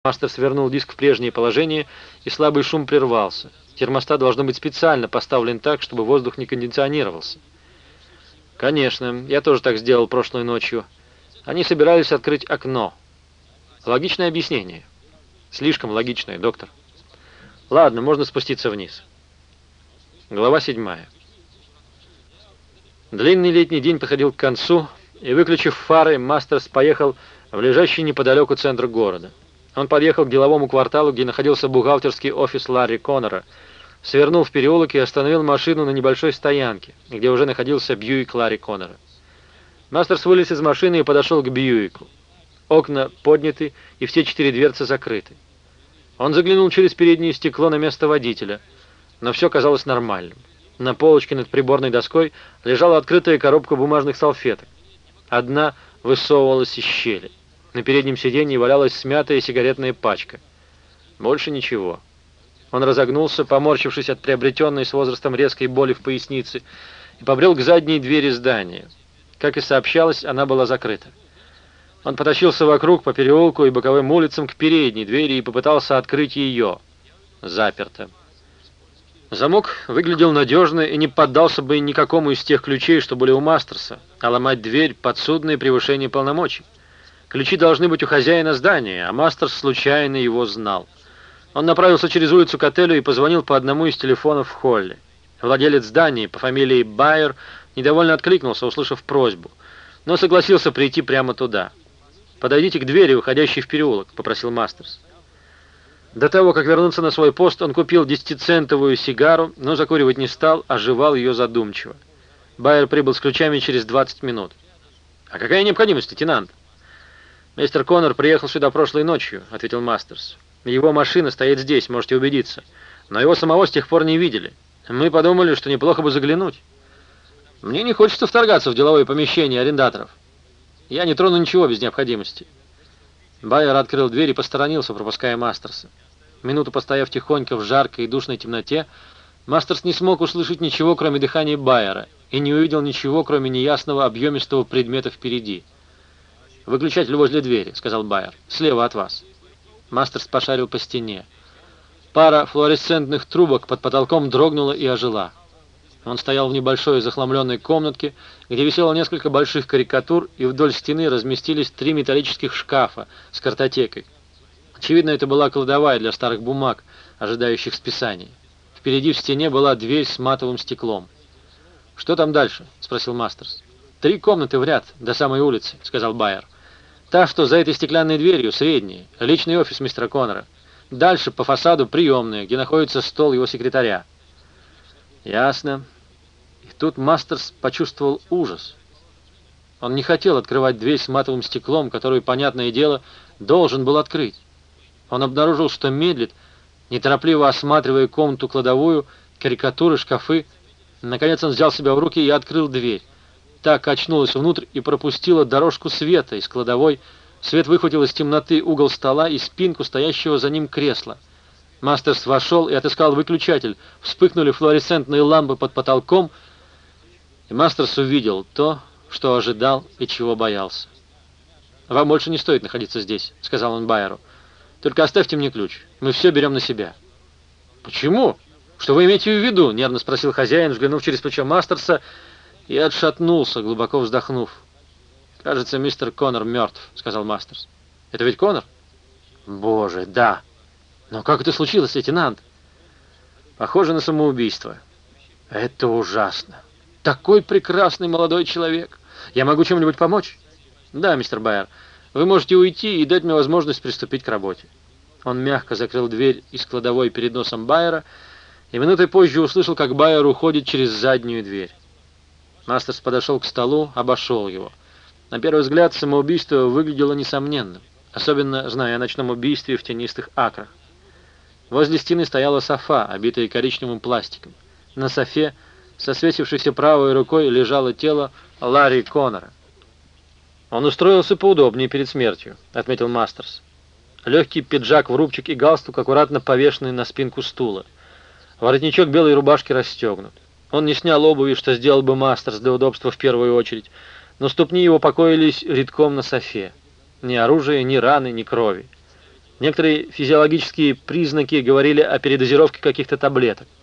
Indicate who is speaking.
Speaker 1: Мастер свернул диск в прежнее положение, и слабый шум прервался. Термостат должно быть специально поставлен так, чтобы воздух не кондиционировался. Конечно, я тоже так сделал прошлой ночью. Они собирались открыть окно. Логичное объяснение. Слишком логичное, доктор. Ладно, можно спуститься вниз. Глава 7. Длинный летний день подходил к концу, и, выключив фары, Мастерс поехал в лежащий неподалеку центр города. Он подъехал к деловому кварталу, где находился бухгалтерский офис Ларри Коннора, свернул в переулок и остановил машину на небольшой стоянке, где уже находился Бьюик Ларри Коннора. Мастерс вылез из машины и подошел к Бьюику. Окна подняты, и все 4 дверцы закрыты. Он заглянул через переднее стекло на место водителя, но все казалось нормальным. На полочке над приборной доской лежала открытая коробка бумажных салфеток. Одна высовывалась из щели. На переднем сиденье валялась смятая сигаретная пачка. Больше ничего. Он разогнулся, поморщившись от приобретенной с возрастом резкой боли в пояснице, и побрел к задней двери здания. Как и сообщалось, она была закрыта. Он потащился вокруг по переулку и боковым улицам к передней двери и попытался открыть ее. Заперто. Замок выглядел надежно и не поддался бы никакому из тех ключей, что были у Мастерса, а ломать дверь — подсудное превышение полномочий. Ключи должны быть у хозяина здания, а Мастерс случайно его знал. Он направился через улицу к отелю и позвонил по одному из телефонов в холле. Владелец здания по фамилии Байер недовольно откликнулся, услышав просьбу, но согласился прийти прямо туда. «Подойдите к двери, уходящей в переулок», — попросил Мастерс. До того, как вернуться на свой пост, он купил 10-центовую сигару, но закуривать не стал, а жевал ее задумчиво. Байер прибыл с ключами через 20 минут. «А какая необходимость, лейтенант?» «Мистер Коннор приехал сюда прошлой ночью», — ответил Мастерс. «Его машина стоит здесь, можете убедиться. Но его самого с тех пор не видели. Мы подумали, что неплохо бы заглянуть. Мне не хочется вторгаться в деловое помещение арендаторов. Я не трону ничего без необходимости». Байер открыл дверь и посторонился, пропуская Мастерса. Минуту постояв тихонько в жаркой и душной темноте, Мастерс не смог услышать ничего, кроме дыхания Байера, и не увидел ничего, кроме неясного объемистого предмета впереди. «Выключатель возле двери», — сказал Байер, — «слева от вас». Мастерс пошарил по стене. Пара флуоресцентных трубок под потолком дрогнула и ожила. Он стоял в небольшой захламленной комнатке, где висело несколько больших карикатур, и вдоль стены разместились 3 металлических шкафа с картотекой. Очевидно, это была кладовая для старых бумаг, ожидающих списания. Впереди в стене была дверь с матовым стеклом. «Что там дальше?» — спросил Мастерс. 3 комнаты в ряд, до самой улицы», — сказал Байер. «Та, что за этой стеклянной дверью, средняя, личный офис мистера Коннора. Дальше по фасаду приемная, где находится стол его секретаря». «Ясно». И тут Мастерс почувствовал ужас. Он не хотел открывать дверь с матовым стеклом, которую, понятное дело, должен был открыть. Он обнаружил, что медлит, неторопливо осматривая комнату-кладовую, карикатуры, шкафы. Наконец он взял себя в руки и открыл дверь. Та качнулась внутрь и пропустила дорожку света из кладовой. Свет выхватил из темноты угол стола и спинку стоящего за ним кресла. Мастерс вошел и отыскал выключатель. Вспыхнули флуоресцентные лампы под потолком, и Мастерс увидел то, что ожидал и чего боялся. «Вам больше не стоит находиться здесь», — сказал он Байеру. «Только оставьте мне ключ. Мы все берем на себя». «Почему? Что вы имеете в виду?» — нервно спросил хозяин, взглянув через плечо Мастерса, и отшатнулся, глубоко вздохнув. «Кажется, мистер Коннор мертв», — сказал Мастерс. «Это ведь Коннор?» «Боже, да! Но как это случилось, лейтенант?» «Похоже на самоубийство». «Это ужасно! Такой прекрасный молодой человек! Я могу чем-нибудь помочь?» «Да, мистер Байер, вы можете уйти и дать мне возможность приступить к работе». Он мягко закрыл дверь из кладовой перед носом Байера, и минутой позже услышал, как Байер уходит через заднюю дверь. Мастерс подошел к столу, обошел его. На первый взгляд, самоубийство выглядело несомненным, особенно зная о ночном убийстве в тенистых акрах. Возле стены стояла софа, обитая коричневым пластиком. На софе, со свесившейся правой рукой, лежало тело Ларри Коннора. «Он устроился поудобнее перед смертью», — отметил Мастерс. Легкий пиджак в рубчик и галстук аккуратно повешены на спинку стула. Воротничок белой рубашки расстегнут. Он не снял обуви, что сделал бы Мастерс для удобства в первую очередь, но ступни его покоились редком на софе. Ни оружия, ни раны, ни крови. Некоторые физиологические признаки говорили о передозировке каких-то таблеток.